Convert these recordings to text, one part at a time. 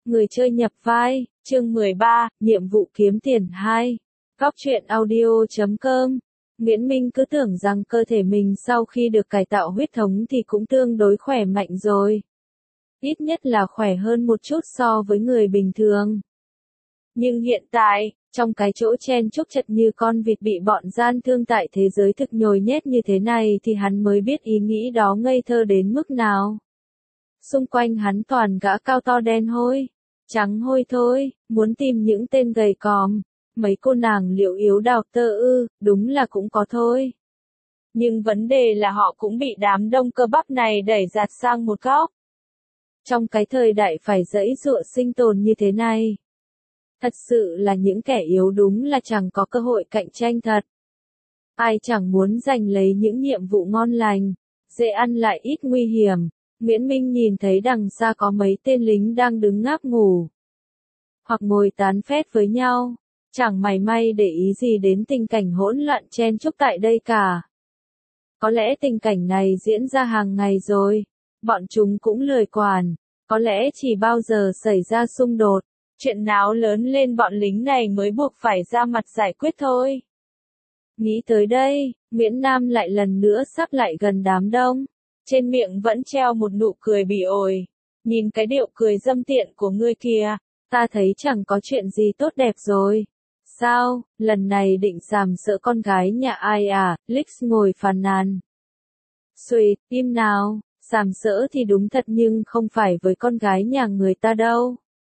Người chơi nhập vai, chương 13, nhiệm vụ kiếm tiền 2. Góc truyện audio.com. Nguyễn Minh cứ tưởng rằng cơ thể mình sau khi được cải tạo huyết thống thì cũng tương đối khỏe mạnh rồi. Ít nhất là khỏe hơn một chút so với người bình thường. Nhưng hiện tại, trong cái chỗ chen chúc chật như con vịt bị bọn gian thương tại thế giới thực nhồi nhét như thế này thì hắn mới biết ý nghĩ đó ngây thơ đến mức nào. Xung quanh hắn toàn gã cao to đen hôi, trắng hôi thôi, muốn tìm những tên gầy còm, mấy cô nàng liệu yếu đào tơ đúng là cũng có thôi. Nhưng vấn đề là họ cũng bị đám đông cơ bắp này đẩy giạt sang một góc. Trong cái thời đại phải giãy giụa sinh tồn như thế này, thật sự là những kẻ yếu đúng là chẳng có cơ hội cạnh tranh thật. Ai chẳng muốn giành lấy những nhiệm vụ ngon lành, dễ ăn lại ít nguy hiểm. Nguyễn Minh nhìn thấy đằng xa có mấy tên lính đang đứng ngáp ngủ, hoặc ngồi tán phét với nhau, chẳng mảy may để ý gì đến tình cảnh hỗn loạn chen chúc tại đây cả. Có lẽ tình cảnh này diễn ra hàng ngày rồi, bọn chúng cũng lười quản, có lẽ chỉ bao giờ xảy ra xung đột, chuyện náo lớn lên bọn lính này mới buộc phải ra mặt giải quyết thôi. Nghĩ tới đây, Nguyễn Nam lại lần nữa sắp lại gần đám đông. Trên miệng vẫn treo một nụ cười bỉ ổi. Nhìn cái điệu cười dâm tiện của ngươi kìa, ta thấy chẳng có chuyện gì tốt đẹp rồi. Sao, lần này định sàm sỡ con gái nhà ai à? Lix ngồi phàn nàn. Xuỵt, im nào, sàm sỡ thì đúng thật nhưng không phải với con gái nhà người ta đâu.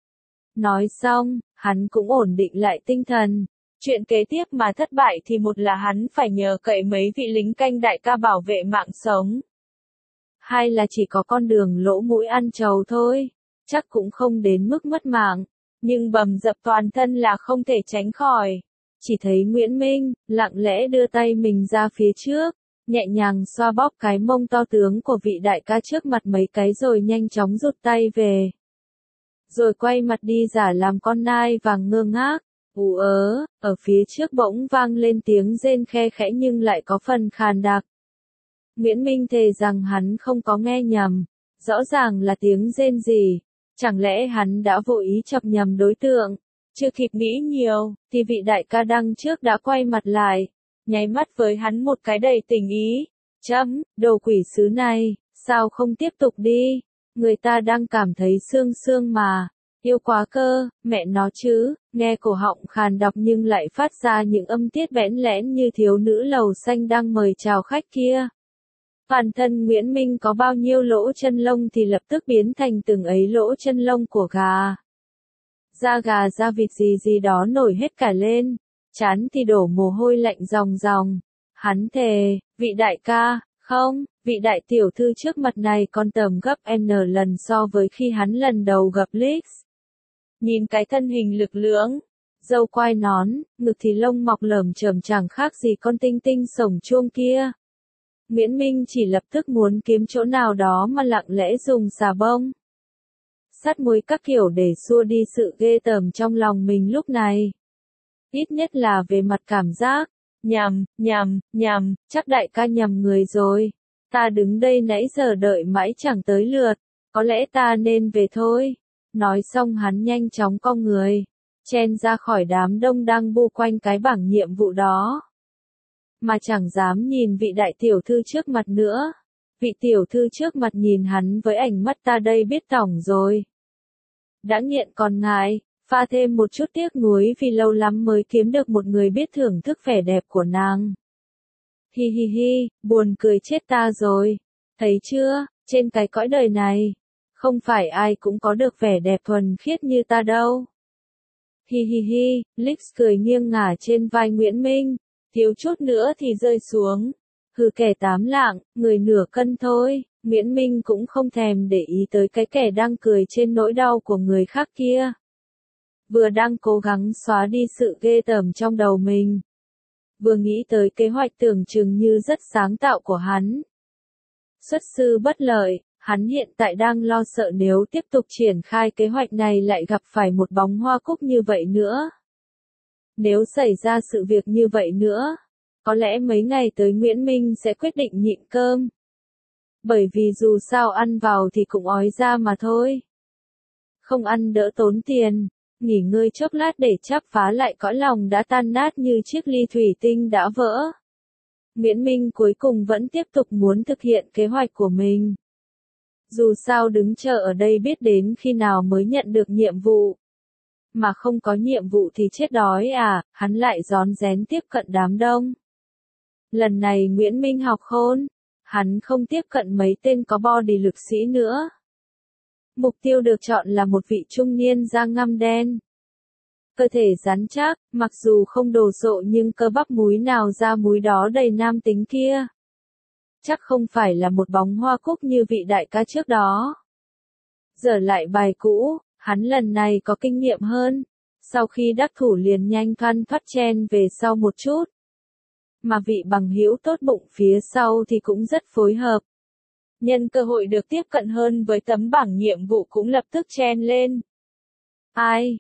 Nói xong, hắn cũng ổn định lại tinh thần. Chuyện kế tiếp mà thất bại thì một là hắn phải nhờ cậy mấy vị lính canh đại ca bảo vệ mạng sống. Hay là chỉ có con đường lỗ mũi ăn trầu thôi, chắc cũng không đến mức mất mạng, nhưng bầm dập toàn thân là không thể tránh khỏi. Chỉ thấy Nguyễn Minh, lặng lẽ đưa tay mình ra phía trước, nhẹ nhàng xoa bóp cái mông to tướng của vị đại ca trước mặt mấy cái rồi nhanh chóng rụt tay về. Rồi quay mặt đi giả làm con nai vàng ngơ ngác, ở phía trước bỗng vang lên tiếng rên khe khẽ nhưng lại có phần khàn đặc. Nguyễn Minh thề rằng hắn không có nghe nhầm, rõ ràng là tiếng rên rỉ, chẳng lẽ hắn đã vô ý chọc nhầm đối tượng. Chưa kịp nghĩ nhiều, thì vị đại ca đằng trước đã quay mặt lại, nháy mắt với hắn một cái đầy tình ý. Đồ quỷ sứ này, sao không tiếp tục đi, người ta đang cảm thấy sương sương mà, yêu quá cơ, mẹ nó chứ, nghe cổ họng khàn đọc nhưng lại phát ra những âm tiết bẽn lẽn như thiếu nữ lầu xanh đang mời chào khách kia. Bản thân Nguyễn Minh có bao nhiêu lỗ chân lông thì lập tức biến thành từng ấy lỗ chân lông của gà. Da gà da vịt gì đó nổi hết cả lên, trán thì đổ mồ hôi lạnh ròng ròng. Hắn thề, vị đại ca, không, vị đại tiểu thư trước mặt này còn tầm gấp N lần so với khi hắn lần đầu gặp Lix. Nhìn cái thân hình lực lưỡng, râu quai nón, ngực thì lông mọc lởm chởm chẳng khác gì con tinh tinh sổng chuông kia. Nguyễn Minh chỉ lập tức muốn kiếm chỗ nào đó mà lặng lẽ dùng xà bông sắt muối các kiểu để xua đi sự ghê tởm trong lòng mình lúc này. Ít nhất là về mặt cảm giác. Nhầm, chắc đại ca nhầm người rồi. Ta đứng đây nãy giờ đợi mãi chẳng tới lượt, có lẽ ta nên về thôi. Nói xong hắn nhanh chóng cong người, chen ra khỏi đám đông đang bu quanh cái bảng nhiệm vụ đó. Mà chẳng dám nhìn vị đại tiểu thư trước mặt nữa. Vị tiểu thư trước mặt nhìn hắn với ánh mắt ta đây biết tỏng rồi. Đã nghiện còn ngại, pha thêm một chút tiếc nuối vì lâu lắm mới kiếm được một người biết thưởng thức vẻ đẹp của nàng. Hi, buồn cười chết ta rồi. Thấy chưa, trên cái cõi đời này, không phải ai cũng có được vẻ đẹp thuần khiết như ta đâu. Hi, Lix cười nghiêng ngả trên vai Nguyễn Minh. Thiếu chút nữa thì rơi xuống. Hừ, kẻ tám lạng, người nửa cân thôi. Nguyễn Minh cũng không thèm để ý tới cái kẻ đang cười trên nỗi đau của người khác kia. Vừa đang cố gắng xóa đi sự ghê tởm trong đầu mình, vừa nghĩ tới kế hoạch tưởng chừng như rất sáng tạo của hắn. Xuất sư bất lợi, hắn hiện tại đang lo sợ nếu tiếp tục triển khai kế hoạch này lại gặp phải một bóng hoa cúc như vậy nữa. Nếu xảy ra sự việc như vậy nữa, có lẽ mấy ngày tới Nguyễn Minh sẽ quyết định nhịn cơm. Bởi vì dù sao ăn vào thì cũng ói ra mà thôi. Không ăn đỡ tốn tiền, nghỉ ngơi chốc lát để chắp phá lại cõi lòng đã tan nát như chiếc ly thủy tinh đã vỡ. Nguyễn Minh cuối cùng vẫn tiếp tục muốn thực hiện kế hoạch của mình. Dù sao đứng chờ ở đây biết đến khi nào mới nhận được nhiệm vụ. Mà không có nhiệm vụ thì chết đói à, hắn lại rón rén tiếp cận đám đông. Lần này Nguyễn Minh học khôn, hắn không tiếp cận mấy tên có body lực sĩ nữa. Mục tiêu được chọn là một vị trung niên da ngăm đen. Cơ thể rắn chắc, mặc dù không đồ sộ nhưng cơ bắp múi nào ra múi đó đầy nam tính kia. Chắc không phải là một bóng hoa cúc như vị đại ca trước đó. Giờ lại bài cũ, hắn lần này có kinh nghiệm hơn. Sau khi đắc thủ liền nhanh thoăn thoắt chen về sau một chút. Mà vị bằng hữu tốt bụng phía sau thì cũng rất phối hợp. Nhân cơ hội được tiếp cận hơn với tấm bảng nhiệm vụ cũng lập tức chen lên. Ai,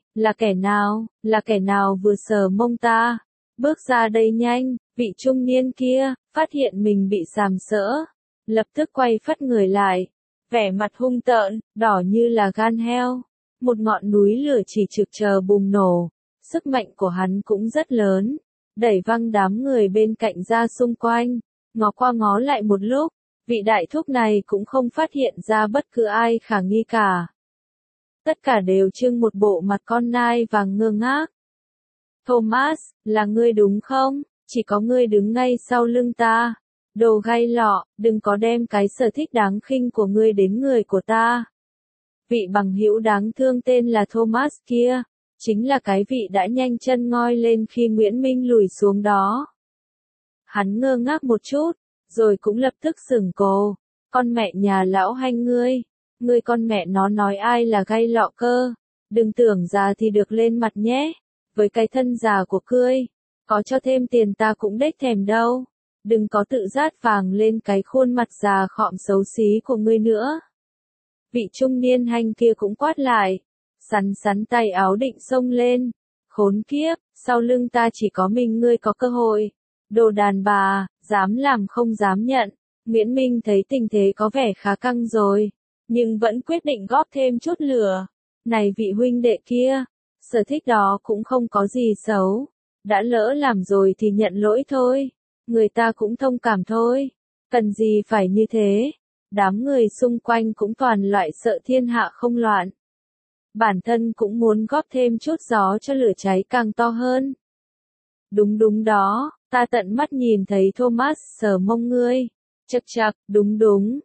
là kẻ nào vừa sờ mông ta? Bước ra đây nhanh, vị trung niên kia, phát hiện mình bị sàm sỡ. Lập tức quay phắt người lại. Vẻ mặt hung tợn, đỏ như là gan heo. Một ngọn núi lửa chỉ trực chờ bùng nổ. Sức mạnh của hắn cũng rất lớn. Đẩy văng đám người bên cạnh ra xung quanh. Ngó qua ngó lại một lúc. Vị đại thúc này cũng không phát hiện ra bất cứ ai khả nghi cả. Tất cả đều trưng một bộ mặt con nai và ngơ ngác. Thomas, là ngươi đúng không? Chỉ có ngươi đứng ngay sau lưng ta. Đồ gai lọ, đừng có đem cái sở thích đáng khinh của ngươi đến người của ta. Vị bằng hữu đáng thương tên là Thomas kia, chính là cái vị đã nhanh chân ngoi lên khi Nguyễn Minh lùi xuống đó. Hắn ngơ ngác một chút, rồi cũng lập tức sửng cồ. Con mẹ nhà lão Hanh ngươi con mẹ nó nói ai là gai lọ cơ, đừng tưởng già thì được lên mặt nhé, với cái thân già của ngươi, có cho thêm tiền ta cũng đếch thèm đâu, đừng có tự rát vàng lên cái khuôn mặt già khọm xấu xí của ngươi nữa. Vị trung niên Hanh kia cũng quát lại, sắn tay áo định xông lên, khốn kiếp, sau lưng ta chỉ có mình ngươi có cơ hội, đồ đàn bà, dám làm không dám nhận. Nguyễn Minh thấy tình thế có vẻ khá căng rồi, nhưng vẫn quyết định góp thêm chút lửa. Này vị huynh đệ kia, sở thích đó cũng không có gì xấu, đã lỡ làm rồi thì nhận lỗi thôi, người ta cũng thông cảm thôi, cần gì phải như thế. Đám người xung quanh cũng toàn loại sợ thiên hạ không loạn. Bản thân cũng muốn góp thêm chút gió cho lửa cháy càng to hơn. Đúng đó, ta tận mắt nhìn thấy Thomas sờ mông ngươi. Chậc, đúng,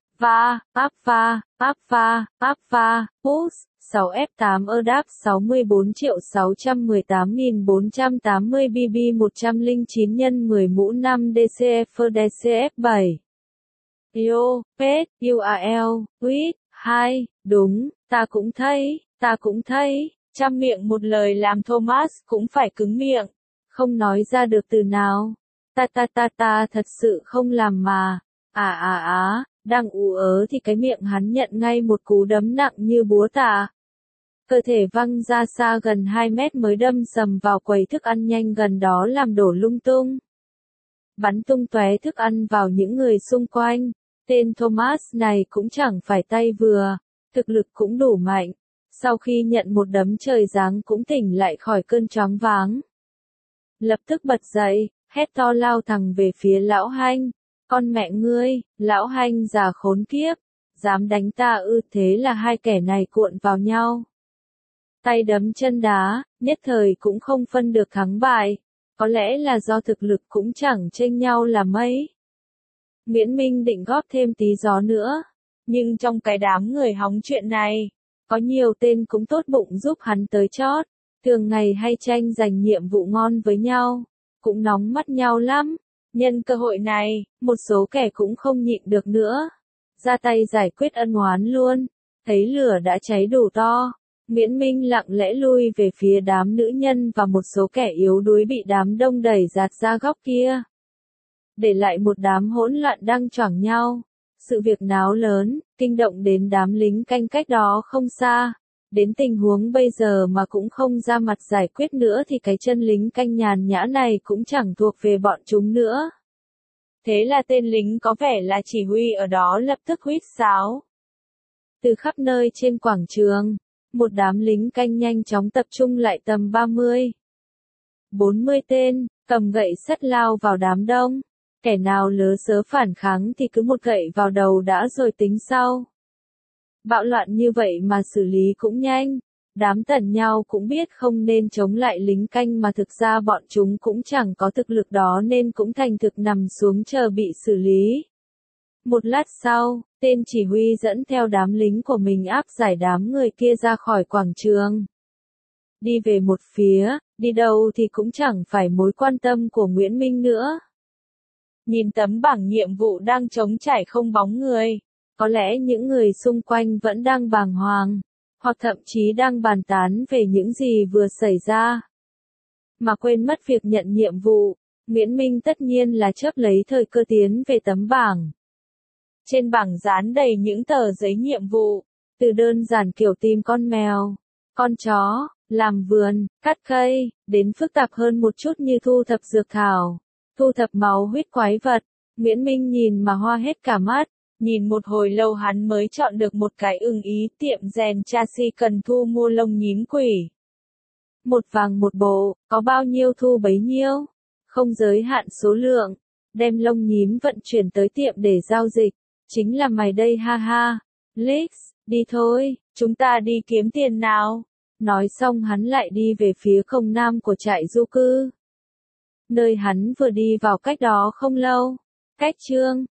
áp push, 6F8 ơ-đáp 64.618.480 BB 109 x 10 mũ 5 DCF DCF 7. Yo, pet, URL, tweet, 2, đúng, ta cũng thấy, trăm miệng một lời làm Thomas cũng phải cứng miệng, không nói ra được từ nào. Ta thật sự không làm mà. Đang ú ớ thì cái miệng hắn nhận ngay một cú đấm nặng như búa tạ. Cơ thể văng ra xa gần 2 mét mới đâm sầm vào quầy thức ăn nhanh gần đó làm đổ lung tung. Bắn tung tóe thức ăn vào những người xung quanh. Tên Thomas này cũng chẳng phải tay vừa, thực lực cũng đủ mạnh. Sau khi nhận một đấm trời giáng cũng tỉnh lại khỏi cơn choáng váng. Lập tức bật dậy, hét to lao thẳng về phía lão Hanh. Con mẹ ngươi, lão Hanh già khốn kiếp, dám đánh ta ư? Thế là hai kẻ này cuộn vào nhau. Tay đấm chân đá, nhất thời cũng không phân được thắng bại. Có lẽ là do thực lực cũng chẳng chênh nhau là mấy. Nguyễn Minh định góp thêm tí gió nữa. Nhưng trong cái đám người hóng chuyện này, có nhiều tên cũng tốt bụng giúp hắn tới chót. Thường ngày hay tranh giành nhiệm vụ ngon với nhau. Cũng nóng mắt nhau lắm. Nhân cơ hội này, một số kẻ cũng không nhịn được nữa. Ra tay giải quyết ân oán luôn. Thấy lửa đã cháy đủ to. Nguyễn Minh lặng lẽ lui về phía đám nữ nhân và một số kẻ yếu đuối bị đám đông đẩy dạt ra góc kia. Để lại một đám hỗn loạn đang choảng nhau. Sự việc náo lớn, kinh động đến đám lính canh cách đó không xa. Đến tình huống bây giờ mà cũng không ra mặt giải quyết nữa thì cái chân lính canh nhàn nhã này cũng chẳng thuộc về bọn chúng nữa. Thế là tên lính có vẻ là chỉ huy ở đó lập tức huýt sáo. Từ khắp nơi trên quảng trường, Một đám lính canh nhanh chóng tập trung lại tầm 40 tên, cầm gậy sắt lao vào đám đông. Kẻ nào lớ sớ phản kháng thì cứ một gậy vào đầu đã rồi tính sau. Bạo loạn như vậy mà xử lý cũng nhanh. Đám Tần Nhao cũng biết không nên chống lại lính canh mà thực ra bọn chúng cũng chẳng có thực lực đó nên cũng thành thực nằm xuống chờ bị xử lý. Một lát sau, tên chỉ huy dẫn theo đám lính của mình áp giải đám người kia ra khỏi quảng trường. Đi về một phía, đi đâu thì cũng chẳng phải mối quan tâm của Nguyễn Minh nữa. Nhìn tấm bảng nhiệm vụ đang trống trải không bóng người, có lẽ những người xung quanh vẫn đang bàng hoàng, hoặc thậm chí đang bàn tán về những gì vừa xảy ra. Mà quên mất việc nhận nhiệm vụ, Nguyễn Minh tất nhiên là chớp lấy thời cơ tiến về tấm bảng. Trên bảng dán đầy những tờ giấy nhiệm vụ, từ đơn giản kiểu tìm con mèo, con chó, làm vườn, cắt cây, đến phức tạp hơn một chút như thu thập dược thảo, thu thập máu huyết quái vật. Nguyễn Minh nhìn mà hoa hết cả mắt, nhìn một hồi lâu hắn mới chọn được một cái ưng ý. Tiệm rèn chassis cần thu mua lông nhím quỷ. Một vàng một bộ, có bao nhiêu thu bấy nhiêu, không giới hạn số lượng, đem lông nhím vận chuyển tới tiệm để giao dịch. Chính là mày đây ha ha. Lix, đi thôi, chúng ta đi kiếm tiền nào. Nói xong hắn lại đi về phía không nam của trại du cư. Nơi hắn vừa đi vào cách đó không lâu. Cách chương